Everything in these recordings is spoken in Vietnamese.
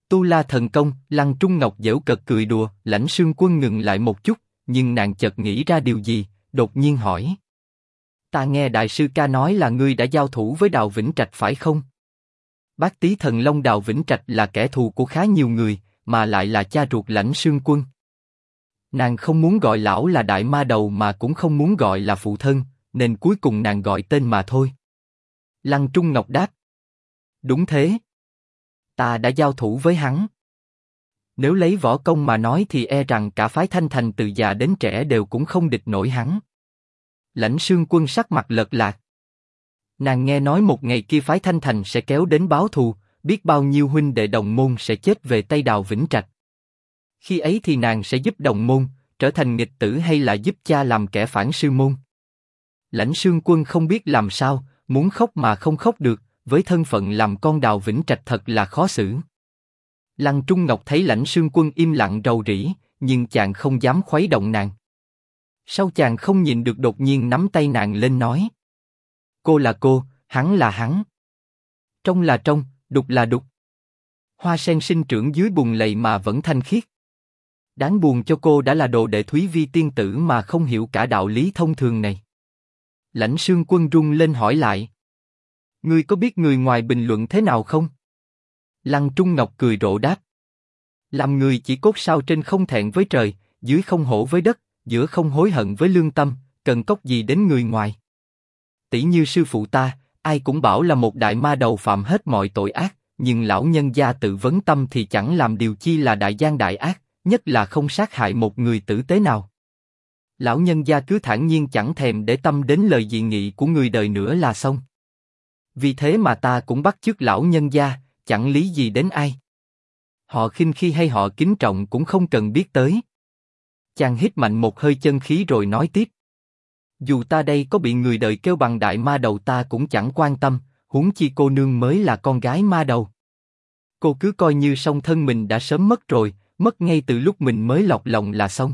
Tu La thần công. Lăng Trung Ngọc giễu cợt cười đùa. Lãnh Sương Quân ngừng lại một chút, nhưng nàng chợt nghĩ ra điều gì, đột nhiên hỏi: Ta nghe đại sư ca nói là ngươi đã giao thủ với Đào Vĩnh Trạch phải không? Bát Tý Thần Long Đào Vĩnh Trạch là kẻ thù của khá nhiều người, mà lại là cha ruột Lãnh Sương Quân. Nàng không muốn gọi lão là Đại Ma Đầu mà cũng không muốn gọi là phụ thân, nên cuối cùng nàng gọi tên mà thôi. Lăng Trung Ngọc đáp: Đúng thế. Ta đã giao thủ với hắn. Nếu lấy võ công mà nói thì e rằng cả phái Thanh Thành từ già đến trẻ đều cũng không địch nổi hắn. Lãnh Sương Quân sắc mặt lợt lạc. Nàng nghe nói một ngày kia phái Thanh Thành sẽ kéo đến báo thù, biết bao nhiêu huynh đệ đồng môn sẽ chết về tay Đào Vĩnh Trạch. Khi ấy thì nàng sẽ giúp đồng môn, trở thành nghịch tử hay là giúp cha làm kẻ phản sư môn. Lãnh Sương Quân không biết làm sao, muốn khóc mà không khóc được, với thân phận làm con Đào Vĩnh Trạch thật là khó xử. Lăng Trung Ngọc thấy Lãnh Sương Quân im lặng rầu rĩ, nhưng chàng không dám khuấy động nàng. Sau chàng không nhịn được đột nhiên nắm tay nàng lên nói: Cô là cô, hắn là hắn. Trong là trong, đục là đục. Hoa sen sinh trưởng dưới bùn lầy mà vẫn thanh khiết. Đáng buồn cho cô đã là đồ đệ Thúy Vi tiên tử mà không hiểu cả đạo lý thông thường này. Lãnh Sương Quân run lên hỏi lại: Ngươi có biết người ngoài bình luận thế nào không? Lăng Trung Ngọc cười rộ đáp: Làm người chỉ cốt sao trên không thẹn với trời, dưới không hổ với đất, giữa không hối hận với lương tâm, cần cốc gì đến người ngoài. Tỷ như sư phụ ta, ai cũng bảo là một đại ma đầu phạm hết mọi tội ác, nhưng lão nhân gia tự vấn tâm thì chẳng làm điều chi là đại gian đại ác, nhất là không sát hại một người tử tế nào. Lão nhân gia cứ thản nhiên chẳng thèm để tâm đến lời dị nghị của người đời nữa là xong. Vì thế mà ta cũng bắt chước lão nhân gia, chẳng lý gì đến ai. Họ khinh khi hay họ kính trọng cũng không cần biết tới. Chàng hít mạnh một hơi chân khí rồi nói tiếp: Dù ta đây có bị người đời kêu bằng đại ma đầu ta cũng chẳng quan tâm, huống chi cô nương mới là con gái ma đầu. Cô cứ coi như song thân mình đã sớm mất rồi, mất ngay từ lúc mình mới lọt lòng là xong.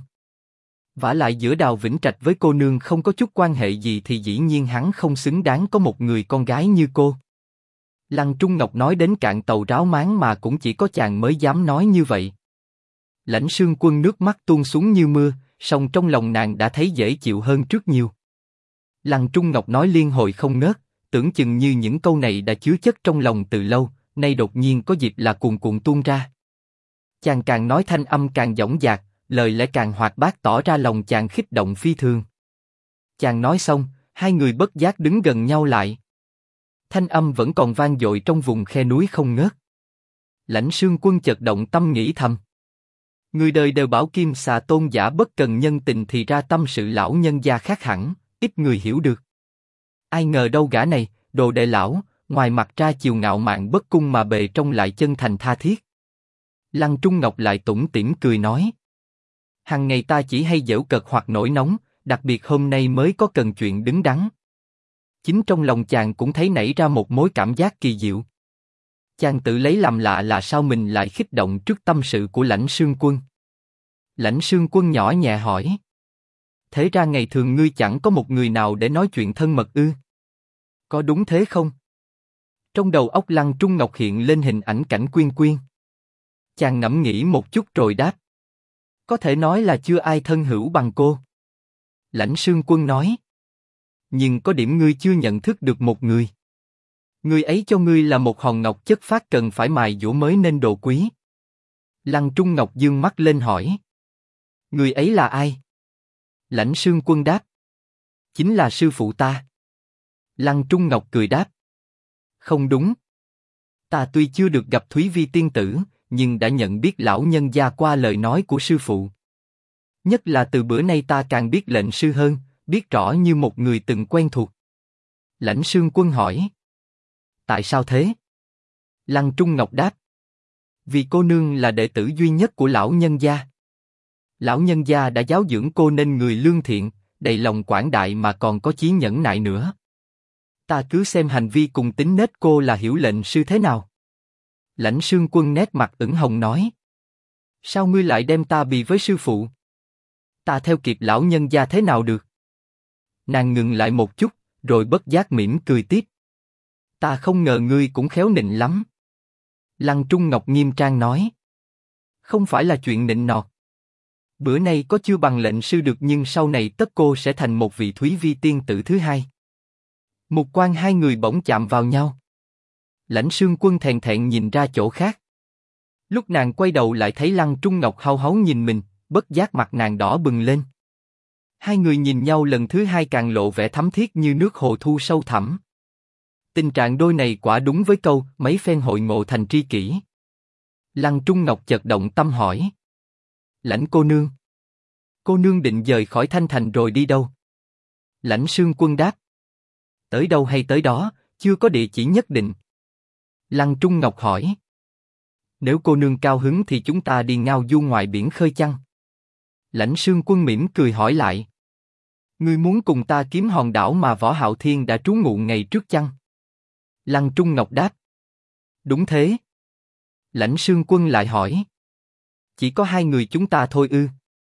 Vả lại giữa Đào Vĩnh Trạch với cô nương không có chút quan hệ gì thì dĩ nhiên hắn không xứng đáng có một người con gái như cô. Lăng Trung Ngọc nói đến cạn tàu ráo máng mà cũng chỉ có chàng mới dám nói như vậy. Lãnh Sương Quân nước mắt tuôn xuống như mưa, song trong lòng nàng đã thấy dễ chịu hơn trước nhiều. Lăng Trung Ngọc nói liên hồi không ngớt, tưởng chừng như những câu này đã chứa chất trong lòng từ lâu, nay đột nhiên có dịp là cuồn cuộn tuôn ra. Chàng càng nói thanh âm càng dõng dạc, lời lẽ càng hoạt bát tỏ ra lòng chàng khích động phi thường. Chàng nói xong, hai người bất giác đứng gần nhau lại. Thanh âm vẫn còn vang dội trong vùng khe núi không ngớt. Lãnh Sương Quân chợt động tâm nghĩ thầm: Người đời đều bảo Kim Xà tôn giả bất cần nhân tình thì ra tâm sự lão nhân gia khác hẳn, ít người hiểu được. Ai ngờ đâu gã này, đồ đệ lão, ngoài mặt ra chiều ngạo mạn bất cung mà bề trong lại chân thành tha thiết. Lăng Trung Ngọc lại tủm tỉm cười nói: Hằng ngày ta chỉ hay giễu cợt hoặc nổi nóng, đặc biệt hôm nay mới có cần chuyện đứng đắn. Chính trong lòng chàng cũng thấy nảy ra một mối cảm giác kỳ diệu. Chàng tự lấy làm lạ là sao mình lại khích động trước tâm sự của Lãnh Sương Quân. Lãnh Sương Quân nhỏ nhẹ hỏi: Thế ra ngày thường ngươi chẳng có một người nào để nói chuyện thân mật ư? Có đúng thế không? Trong đầu óc Lăng Trung Ngọc hiện lên hình ảnh Cảnh Quyên Quyên. Chàng ngẫm nghĩ một chút rồi đáp: Có thể nói là chưa ai thân hữu bằng cô. Lãnh Sương Quân nói: Nhưng có điểm ngươi chưa nhận thức được một người. Người ấy cho ngươi là một hòn ngọc chất phát cần phải mài dũa mới nên độ quý. Lăng Trung Ngọc dương mắt lên hỏi: Người ấy là ai? Lãnh Sương Quân đáp: Chính là sư phụ ta. Lăng Trung Ngọc cười đáp: Không đúng. Ta tuy chưa được gặp Thúy Vi tiên tử, nhưng đã nhận biết lão nhân gia qua lời nói của sư phụ. Nhất là từ bữa nay ta càng biết lệnh sư hơn, biết rõ như một người từng quen thuộc. Lãnh Sương Quân hỏi: Tại sao thế? Lăng Trung Ngọc đáp: Vì cô nương là đệ tử duy nhất của lão nhân gia. Lão nhân gia đã giáo dưỡng cô nên người lương thiện, đầy lòng quảng đại mà còn có chí nhẫn nại nữa. Ta cứ xem hành vi cùng tính nết cô là hiểu lệnh sư thế nào. Lãnh Sương Quân nét mặt ửng hồng nói: Sao ngươi lại đem ta bì với sư phụ? Ta theo kịp lão nhân gia thế nào được? Nàng ngừng lại một chút, rồi bất giác mỉm cười tiếp: Ta không ngờ ngươi cũng khéo nịnh lắm. Lăng Trung Ngọc nghiêm trang nói. Không phải là chuyện nịnh nọt. Bữa nay có chưa bằng lệnh sư được nhưng sau này tất cô sẽ thành một vị Thúy Vi tiên tử thứ hai. Mục quan hai người bỗng chạm vào nhau. Lãnh Sương Quân thèn thẹn nhìn ra chỗ khác. Lúc nàng quay đầu lại thấy Lăng Trung Ngọc hau háu nhìn mình, bất giác mặt nàng đỏ bừng lên. Hai người nhìn nhau lần thứ hai càng lộ vẻ thắm thiết như nước hồ thu sâu thẳm. Tình trạng đôi này quả đúng với câu mấy phen hội ngộ thành tri kỷ. Lăng Trung Ngọc chợt động tâm hỏi. Lãnh cô nương định dời khỏi Thanh Thành rồi đi đâu? Lãnh Sương Quân đáp. Tới đâu hay tới đó, chưa có địa chỉ nhất định. Lăng Trung Ngọc hỏi. Nếu cô nương cao hứng thì chúng ta đi ngao du ngoài biển khơi chăng? Lãnh Sương Quân mỉm cười hỏi lại. Ngươi muốn cùng ta kiếm hòn đảo mà Võ Hạo Thiên đã trú ngụ ngày trước chăng? Lăng Trung Ngọc đáp. Đúng thế. Lãnh Sương Quân lại hỏi. Chỉ có hai người chúng ta thôi ư?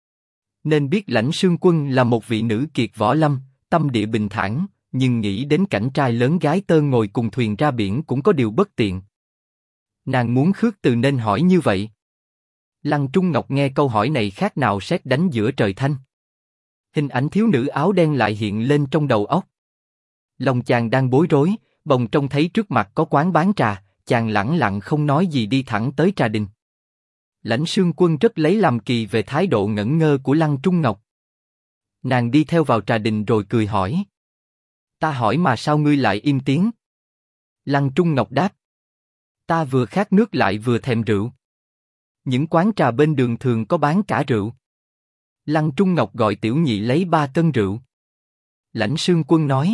Nên biết Lãnh Sương Quân là một vị nữ kiệt võ lâm, tâm địa bình thản, nhưng nghĩ đến cảnh trai lớn gái tơ ngồi cùng thuyền ra biển cũng có điều bất tiện. Nàng muốn khước từ nên hỏi như vậy. Lăng Trung Ngọc nghe câu hỏi này khác nào sét đánh giữa trời thanh. Hình ảnh thiếu nữ áo đen lại hiện lên trong đầu óc. Lòng chàng đang bối rối, bỗng trông thấy trước mặt có quán bán trà, chàng lẳng lặng không nói gì đi thẳng tới trà đình. Lãnh Sương Quân rất lấy làm kỳ về thái độ ngẩn ngơ của Lăng Trung Ngọc. Nàng đi theo vào trà đình rồi cười hỏi. Ta hỏi mà sao ngươi lại im tiếng? Lăng Trung Ngọc đáp. Ta vừa khát nước lại vừa thèm rượu. Những quán trà bên đường thường có bán cả rượu. Lăng Trung Ngọc gọi tiểu nhị lấy 3 cân rượu. Lãnh Sương Quân nói.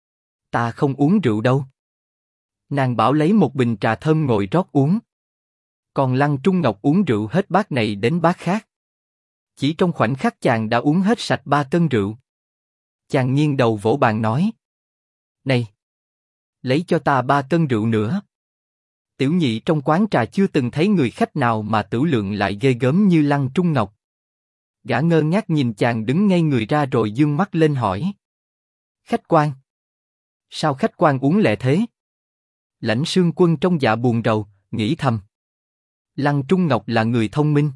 Ta không uống rượu đâu. Nàng bảo lấy một bình trà thơm ngồi rót uống. Còn Lăng Trung Ngọc uống rượu hết bát này đến bát khác. Chỉ trong khoảnh khắc chàng đã uống hết sạch 3 cân rượu. Chàng nghiêng đầu vỗ bàn nói. Này! Lấy cho ta 3 cân rượu nữa. Tiểu nhị trong quán trà chưa từng thấy người khách nào mà tửu lượng lại ghê gớm như Lăng Trung Ngọc. Gã ngơ ngác nhìn chàng đứng ngây người ra rồi dương mắt lên hỏi. Khách quan! Sao khách quan uống lẹ thế? Lãnh Sương Quân trong dạ buồn rầu, nghĩ thầm. Lăng Trung Ngọc là người thông minh.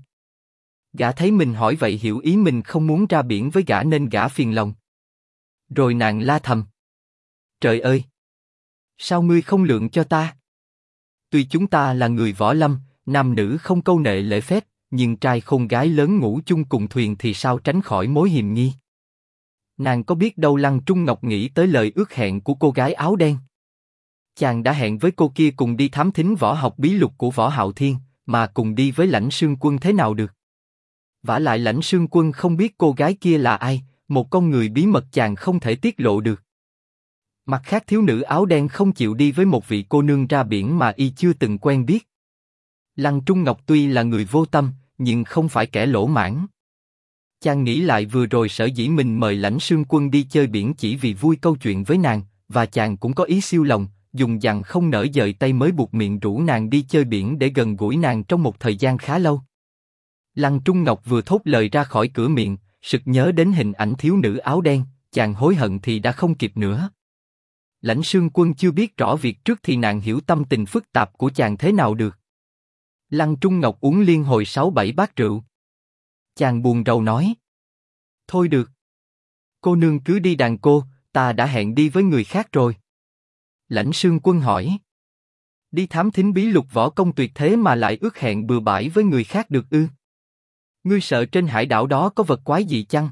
Gã thấy mình hỏi vậy hiểu ý mình không muốn ra biển với gã nên gã phiền lòng. Rồi nàng la thầm. Trời ơi! Sao ngươi không lượng cho ta? Tuy chúng ta là người võ lâm, nam nữ không câu nệ lễ phép, nhưng trai khôn gái lớn ngủ chung cùng thuyền thì sao tránh khỏi mối hiềm nghi. Nàng có biết đâu Lăng Trung Ngọc nghĩ tới lời ước hẹn của cô gái áo đen. Chàng đã hẹn với cô kia cùng đi thám thính võ học bí lục của Võ Hạo Thiên, mà cùng đi với Lãnh Sương Quân thế nào được? Vả lại Lãnh Sương Quân không biết cô gái kia là ai, một con người bí mật chàng không thể tiết lộ được. Mặt khác thiếu nữ áo đen không chịu đi với một vị cô nương ra biển mà y chưa từng quen biết. Lăng Trung Ngọc tuy là người vô tâm, nhưng không phải kẻ lỗ mãn. Chàng nghĩ lại vừa rồi sở dĩ mình mời Lãnh Sương Quân đi chơi biển chỉ vì vui câu chuyện với nàng, và chàng cũng có ý siêu lòng, dùng dằng không nỡ dời tay mới buộc miệng rủ nàng đi chơi biển để gần gũi nàng trong một thời gian khá lâu. Lăng Trung Ngọc vừa thốt lời ra khỏi cửa miệng, sực nhớ đến hình ảnh thiếu nữ áo đen, chàng hối hận thì đã không kịp nữa. Lãnh Sương Quân chưa biết rõ việc trước thì nàng hiểu tâm tình phức tạp của chàng thế nào được. Lăng Trung Ngọc uống liên hồi 6-7 bát rượu. Chàng buồn rầu nói. Thôi được. Cô nương cứ đi đàn cô, ta đã hẹn đi với người khác rồi. Lãnh Sương Quân hỏi. Đi thám thính bí lục võ công tuyệt thế mà lại ước hẹn bừa bãi với người khác được ư? Ngươi sợ trên hải đảo đó có vật quái gì chăng?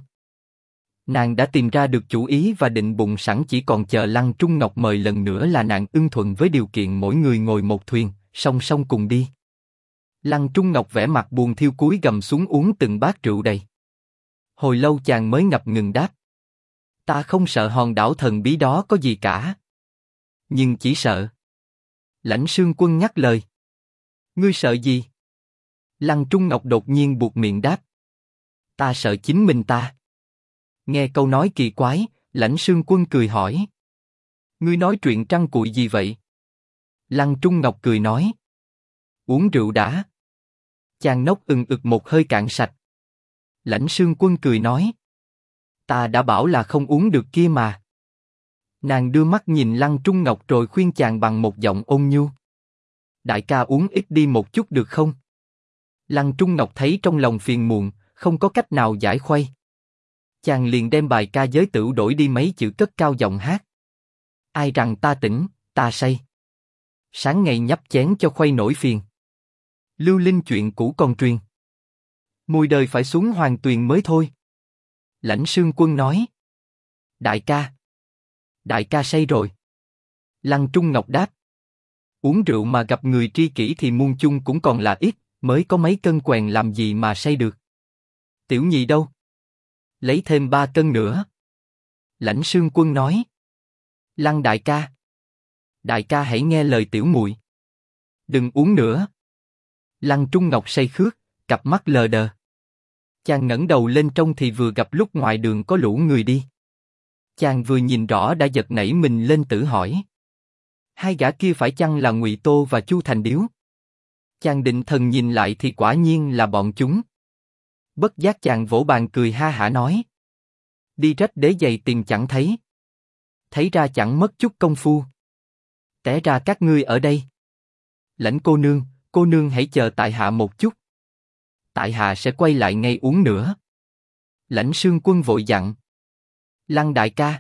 Nàng đã tìm ra được chủ ý và định bụng sẵn chỉ còn chờ Lăng Trung Ngọc mời lần nữa là nàng ưng thuận với điều kiện mỗi người ngồi một thuyền, song song cùng đi. Lăng Trung Ngọc vẻ mặt buồn thiêu cúi gầm xuống uống từng bát rượu đầy. Hồi lâu chàng mới ngập ngừng đáp. Ta không sợ hòn đảo thần bí đó có gì cả. Nhưng chỉ sợ. Lãnh Sương Quân nhắc lời. Ngươi sợ gì? Lăng Trung Ngọc đột nhiên buột miệng đáp. Ta sợ chính mình ta. Nghe câu nói kỳ quái, Lãnh Sương Quân cười hỏi. Ngươi nói chuyện trăng cuội gì vậy? Lăng Trung Ngọc cười nói. Uống rượu đã. Chàng nốc ực một hơi cạn sạch. Lãnh Sương Quân cười nói. Ta đã bảo là không uống được kia mà. Nàng đưa mắt nhìn Lăng Trung Ngọc rồi khuyên chàng bằng một giọng ôn nhu. Đại ca uống ít đi một chút được không? Lăng Trung Ngọc thấy trong lòng phiền muộn, không có cách nào giải khuây. Chàng liền đem bài ca giới tửu đổi đi mấy chữ cất cao giọng hát. Ai rằng ta tỉnh, ta say. Sáng ngày nhấp chén cho khuây nổi phiền. Lưu linh chuyện cũ còn truyền. Mùi đời phải xuống hoàng tuyền mới thôi. Lãnh Sương Quân nói. Đại ca say rồi. Lăng Trung Ngọc đáp. Uống rượu mà gặp người tri kỷ thì muôn chung cũng còn là ít, mới có mấy cân quèn làm gì mà say được. Tiểu nhị đâu? Lấy thêm 3 cân nữa. Lãnh Sương Quân nói. Lăng đại ca hãy nghe lời tiểu muội. Đừng uống nữa. Lăng Trung Ngọc say khước, cặp mắt lờ đờ. Chàng ngẩng đầu lên trông thì vừa gặp lúc ngoài đường có lũ người đi. Chàng vừa nhìn rõ đã giật nảy mình lên tự hỏi. Hai gã kia phải chăng là Ngụy Tô và Chu Thành Điếu? Chàng định thần nhìn lại thì quả nhiên là bọn chúng. Bất giác chàng vỗ bàn cười ha hả nói. Đi rách đế giày tìm chẳng thấy. Thấy ra chẳng mất chút công phu. Té ra các ngươi ở đây. Lãnh cô nương hãy chờ tại hạ một chút. Tại hạ sẽ quay lại ngay uống nữa. Lãnh Sương Quân vội dặn. Lăng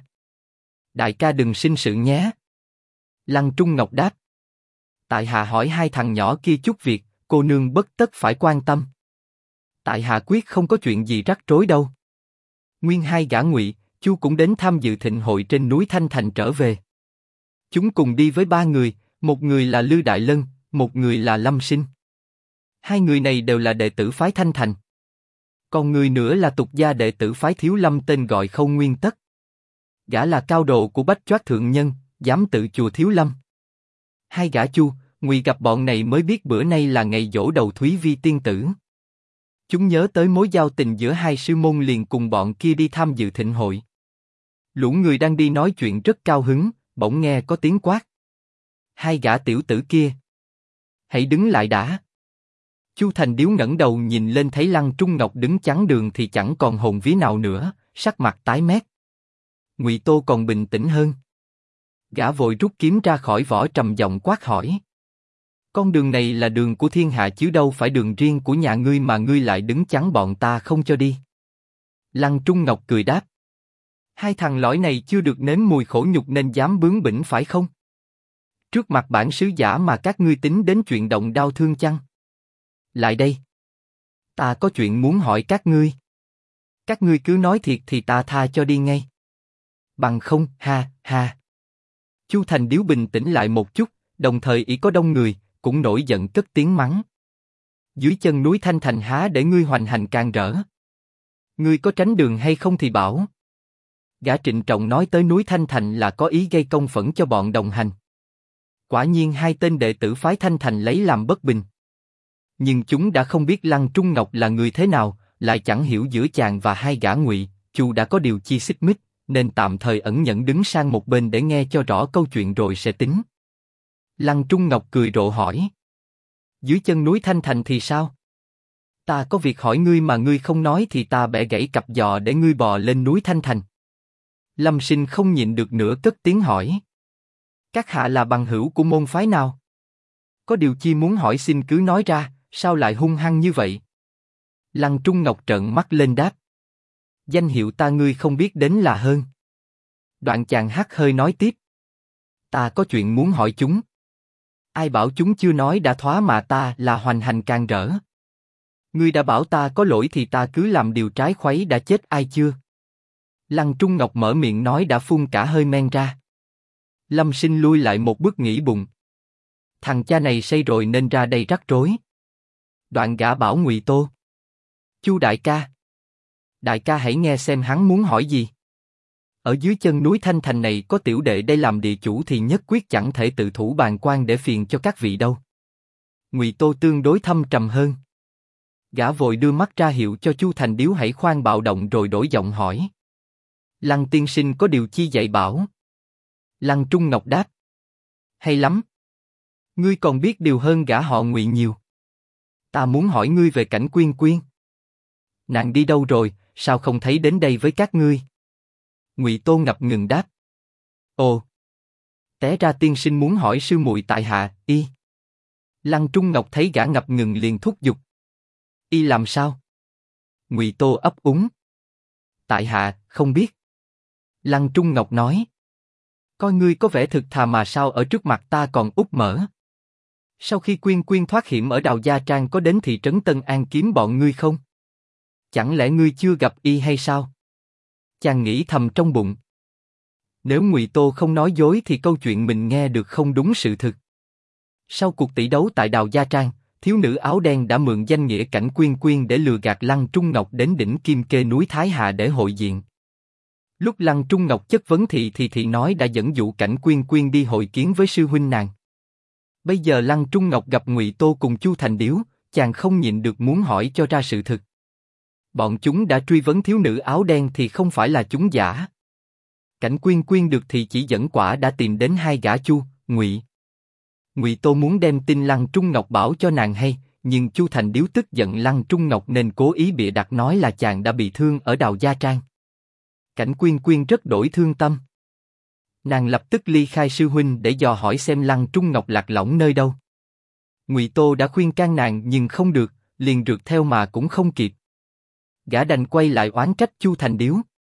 đại ca đừng sinh sự nhé. Lăng Trung Ngọc đáp. Tại hạ hỏi hai thằng nhỏ kia chút việc, cô nương bất tất phải quan tâm. Tại hạ quyết không có chuyện gì rắc rối đâu. Nguyên hai gã Ngụy, Chu cũng đến tham dự thịnh hội trên núi Thanh Thành trở về. Chúng cùng đi với 3 người, một người là Lư Đại Lân, một người là Lâm Sinh. Hai người này đều là đệ tử phái Thanh Thành. Còn người nữa là tục gia đệ tử phái Thiếu Lâm tên gọi Khâu Nguyên Tất. Gã là cao độ của Bách Choát thượng nhân, giám tự chùa Thiếu Lâm. Hai gã Chu, Ngụy gặp bọn này mới biết bữa nay là ngày giỗ đầu Thúy Vi tiên tử. Chúng nhớ tới mối giao tình giữa hai sư môn liền cùng bọn kia đi tham dự thịnh hội. Lũ người đang đi nói chuyện rất cao hứng, bỗng nghe có tiếng quát. Hai gã tiểu tử kia, hãy đứng lại đã. Chu Thành Điếu ngẩng đầu nhìn lên thấy Lăng Trung Ngọc đứng chắn đường thì chẳng còn hồn vía nào nữa, sắc mặt tái mét. Ngụy Tô còn bình tĩnh hơn. Gã vội rút kiếm ra khỏi vỏ trầm giọng quát hỏi. Con đường này là đường của thiên hạ chứ đâu phải đường riêng của nhà ngươi mà ngươi lại đứng chắn bọn ta không cho đi. Lăng Trung Ngọc cười đáp. Hai thằng lõi này chưa được nếm mùi khổ nhục nên dám bướng bỉnh phải không? Trước mặt bản sứ giả mà các ngươi tính đến chuyện động đau thương chăng? Lại đây. Ta có chuyện muốn hỏi các ngươi. Các ngươi cứ nói thiệt thì ta tha cho đi ngay. Bằng không, ha, ha. Chu Thành Điếu bình tĩnh lại một chút, đồng thời ý có đông người, cũng nổi giận cất tiếng mắng. Dưới chân núi Thanh Thành há để ngươi hoành hành can rỡ. Ngươi có tránh đường hay không thì bảo. Gã trịnh trọng nói tới núi Thanh Thành là có ý gây công phẫn cho bọn đồng hành. Quả nhiên hai tên đệ tử phái Thanh Thành lấy làm bất bình. Nhưng chúng đã không biết Lăng Trung Ngọc là người thế nào, lại chẳng hiểu giữa chàng và hai gã Ngụy, Chu đã có điều chi xích mích, nên tạm thời ẩn nhẫn đứng sang một bên để nghe cho rõ câu chuyện rồi sẽ tính. Lăng Trung Ngọc cười rộ hỏi. Dưới chân núi Thanh Thành thì sao? Ta có việc hỏi ngươi mà ngươi không nói thì ta bẻ gãy cặp giò để ngươi bò lên núi Thanh Thành. Lâm Sinh không nhịn được nữa cất tiếng hỏi. Các hạ là bằng hữu của môn phái nào? Có điều chi muốn hỏi xin cứ nói ra, sao lại hung hăng như vậy? Lăng Trung Ngọc trợn mắt lên đáp. Danh hiệu ta ngươi không biết đến là hơn. Đoạn chàng hắt hơi nói tiếp. Ta có chuyện muốn hỏi chúng. Ai bảo chúng chưa nói đã thoá mà ta là hoành hành can rỡ. Ngươi đã bảo ta có lỗi thì ta cứ làm điều trái khuấy đã chết ai chưa? Lăng Trung Ngọc mở miệng nói đã phun cả hơi men ra. Lâm Sinh lui lại một bước nghĩ bụng. Thằng cha này say rồi nên ra đây rắc rối. Đoạn gã bảo Ngụy Tô. Chu đại ca hãy nghe xem hắn muốn hỏi gì. Ở dưới chân núi Thanh Thành này có tiểu đệ đây làm địa chủ thì nhất quyết chẳng thể tự thủ bàn quan để phiền cho các vị đâu. Ngụy Tô tương đối thâm trầm hơn. Gã vội đưa mắt ra hiệu cho Chu Thành Điếu hãy khoan bạo động rồi đổi giọng hỏi. Lăng tiên sinh có điều chi dạy bảo? Lăng Trung Ngọc đáp. Hay lắm. Ngươi còn biết điều hơn gã họ Ngụy nhiều. Ta muốn hỏi ngươi về Cảnh Quyên Quyên. Nàng đi đâu rồi, sao không thấy đến đây với các ngươi? Ngụy Tô ngập ngừng đáp. Ồ. Té ra tiên sinh muốn hỏi sư muội tại hạ, y. Lăng Trung Ngọc thấy gã ngập ngừng liền thúc giục. Y làm sao? Ngụy Tô ấp úng. Tại hạ, không biết. Lăng Trung Ngọc nói. Coi ngươi có vẻ thực thà mà sao ở trước mặt ta còn úp mở. Sau khi Quyên Quyên thoát hiểm ở Đào Gia Trang có đến thị trấn Tân An kiếm bọn ngươi không? Chẳng lẽ ngươi chưa gặp y hay sao? Chàng nghĩ thầm trong bụng. Nếu Ngụy Tô không nói dối thì câu chuyện mình nghe được không đúng sự thực. Sau cuộc tỷ đấu tại Đào Gia Trang, thiếu nữ áo đen đã mượn danh nghĩa Cảnh Quyên Quyên để lừa gạt Lăng Trung Ngọc đến đỉnh Kim Kê núi Thái Hà để hội diện. Lúc Lăng Trung Ngọc chất vấn thì nói đã dẫn dụ Cảnh Quyên Quyên đi hội kiến với sư huynh nàng. Bây giờ Lăng Trung Ngọc gặp Ngụy Tô cùng Chu Thành Điếu, chàng không nhịn được muốn hỏi cho ra sự thực. Bọn chúng đã truy vấn thiếu nữ áo đen thì không phải là chúng giả. Cảnh Quyên Quyên được thì chỉ dẫn quả đã tìm đến hai gã Chu, Ngụy. Ngụy Tô muốn đem tin Lăng Trung Ngọc bảo cho nàng hay, nhưng Chu Thành Điếu tức giận Lăng Trung Ngọc nên cố ý bịa đặt nói là chàng đã bị thương ở Đào Gia Trang. Cảnh Quyên Quyên rất đổi thương tâm. Nàng lập tức ly khai sư huynh để dò hỏi xem Lăng Trung Ngọc lạc lõng nơi đâu. Ngụy Tô đã khuyên can nàng nhưng không được, liền rượt theo mà cũng không kịp. Gã đành quay lại oán trách Chu Thành Điếu.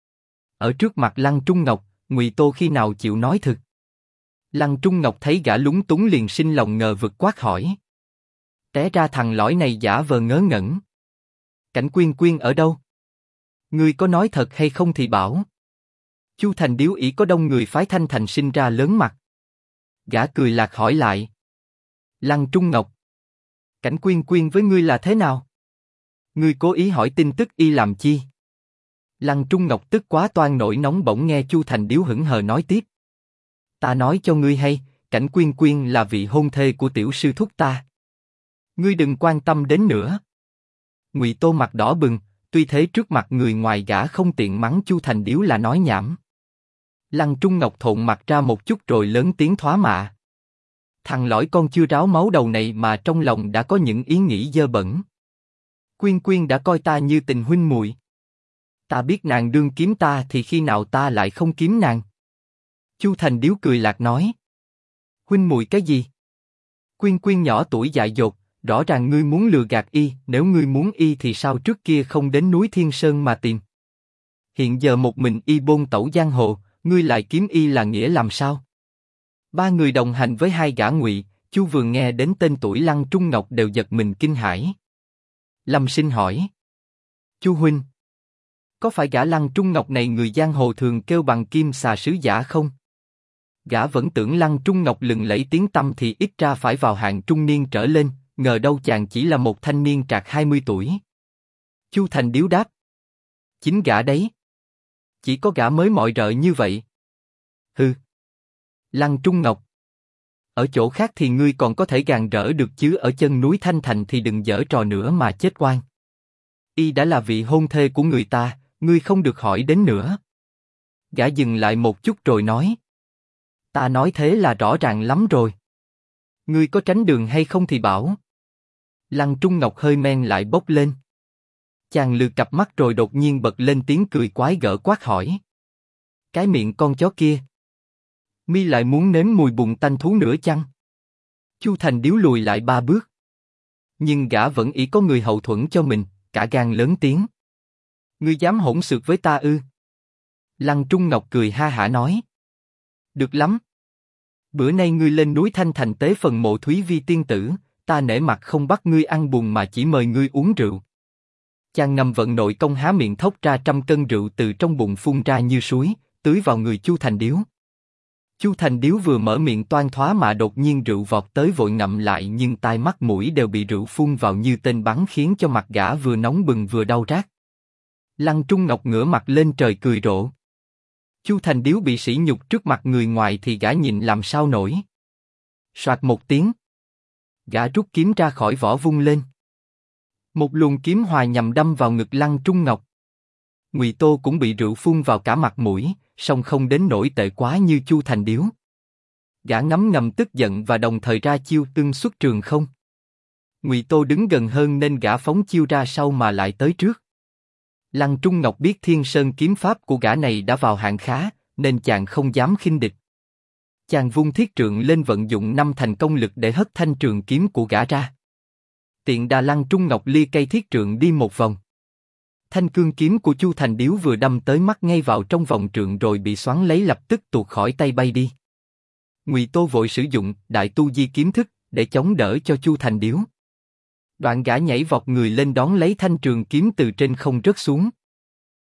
Ở trước mặt Lăng Trung Ngọc, Ngụy Tô khi nào chịu nói thực. Lăng Trung Ngọc thấy gã lúng túng liền sinh lòng ngờ vực quát hỏi. Té ra thằng lõi này giả vờ ngớ ngẩn. Cảnh Quyên Quyên ở đâu? Ngươi có nói thật hay không thì bảo. Chu Thành Điếu ỷ có đông người phái Thanh Thành sinh ra lớn mặt. Gã cười lạc hỏi lại. Lăng Trung Ngọc, Cảnh Quyên Quyên với ngươi là thế nào? Ngươi cố ý hỏi tin tức y làm chi? Lăng Trung Ngọc tức quá toan nổi nóng bỗng nghe Chu Thành Điếu hững hờ nói tiếp. Ta nói cho ngươi hay, Cảnh Quyên Quyên là vị hôn thê của tiểu sư thúc ta. Ngươi đừng quan tâm đến nữa. Ngụy Tô mặt đỏ bừng, tuy thế trước mặt người ngoài gã không tiện mắng Chu Thành Điếu là nói nhảm. Lăng Trung Ngọc thộn mặt ra một chút rồi lớn tiếng thoá mạ. Thằng lõi con chưa ráo máu đầu này mà trong lòng đã có những ý nghĩ dơ bẩn. Quyên Quyên đã coi ta như tình huynh muội. Ta biết nàng đương kiếm ta thì khi nào ta lại không kiếm nàng? Chu Thành Điếu cười lạc nói. Huynh muội cái gì? Quyên Quyên nhỏ tuổi dại dột, rõ ràng ngươi muốn lừa gạt y, nếu ngươi muốn y thì sao trước kia không đến núi Thiên Sơn mà tìm? Hiện giờ một mình y bôn tẩu giang hồ, ngươi lại kiếm y là nghĩa làm sao? Ba người đồng hành với hai gã Ngụy, Chu vừa nghe đến tên tuổi Lăng Trung Ngọc đều giật mình kinh hãi. Lâm Sinh hỏi. Chu huynh, có phải gã Lăng Trung Ngọc này người giang hồ thường kêu bằng Kim Xà sứ giả không? Gã vẫn tưởng Lăng Trung Ngọc lừng lẫy tiếng tăm thì ít ra phải vào hạng trung niên trở lên, ngờ đâu chàng chỉ là một thanh niên trạc 20 tuổi. Chu Thành Điếu đáp. Chính gã đấy. Chỉ có gã mới mọi rợ như vậy. Hừ. Lăng Trung Ngọc, ở chỗ khác thì ngươi còn có thể gàn rỡ được chứ ở chân núi Thanh Thành thì đừng giở trò nữa mà chết oan. Y đã là vị hôn thê của người ta, ngươi không được hỏi đến nữa. Gã dừng lại một chút rồi nói. Ta nói thế là rõ ràng lắm rồi. Ngươi có tránh đường hay không thì bảo. Lăng Trung Ngọc hơi men lại bốc lên. Chàng lừ cặp mắt rồi đột nhiên bật lên tiếng cười quái gở quát hỏi. Cái miệng con chó kia. Mi lại muốn nếm mùi bùn tanh thú nữa chăng? Chu Thành Điếu lùi lại 3 bước. Nhưng gã vẫn ỷ có người hậu thuẫn cho mình, cả gan lớn tiếng. Ngươi dám hỗn xược với ta ư? Lăng Trung Ngọc cười ha hả nói. Được lắm. Bữa nay ngươi lên núi Thanh Thành tế phần mộ Thúy Vi tiên tử, ta nể mặt không bắt ngươi ăn bùn mà chỉ mời ngươi uống rượu. Chàng ngầm vận nội công há miệng thốc ra 100 cân rượu từ trong bụng phun ra như suối, tưới vào người Chu Thành Điếu. Chu Thành Điếu vừa mở miệng toan thoá mà đột nhiên rượu vọt tới vội ngậm lại nhưng tai mắt mũi đều bị rượu phun vào như tên bắn khiến cho mặt gã vừa nóng bừng vừa đau rát. Lăng Trung Ngọc ngửa mặt lên trời cười rộ. Chu Thành Điếu bị sỉ nhục trước mặt người ngoài thì gã nhìn làm sao nổi. Soạt một tiếng. Gã rút kiếm ra khỏi vỏ vung lên. Một luồng kiếm hòa nhằm đâm vào ngực Lăng Trung Ngọc. Ngụy Tô cũng bị rượu phun vào cả mặt mũi, song không đến nỗi tệ quá như Chu Thành Điếu. Gã ngấm ngầm tức giận và đồng thời ra chiêu tương xuất trường không. Ngụy Tô đứng gần hơn nên gã phóng chiêu ra sau mà lại tới trước. Lăng Trung Ngọc biết Thiên Sơn kiếm pháp của gã này đã vào hạng khá, nên chàng không dám khinh địch. chàng vung thiết trượng lên vận dụng 5 thành công lực để hất thanh trường kiếm của gã ra. Tiện đà Lăng Trung Ngọc lia cây thiết trượng đi một vòng. Thanh cương kiếm của Chu Thành Điếu vừa đâm tới mắt ngay vào trong vòng trượng rồi bị xoắn lấy lập tức tuột khỏi tay bay đi. Ngụy Tô vội sử dụng Đại Tu Di kiếm thức để chống đỡ cho Chu Thành Điếu. Đoạn gã nhảy vọt người lên đón lấy thanh trường kiếm từ trên không rớt xuống.